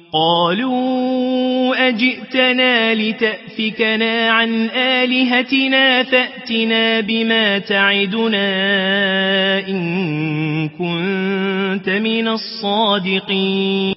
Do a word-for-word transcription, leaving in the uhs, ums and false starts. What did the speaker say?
قالوا أجئتنا لتأفكنا عن آلهتنا فأتنا بما تعدنا إن كنت من الصادقين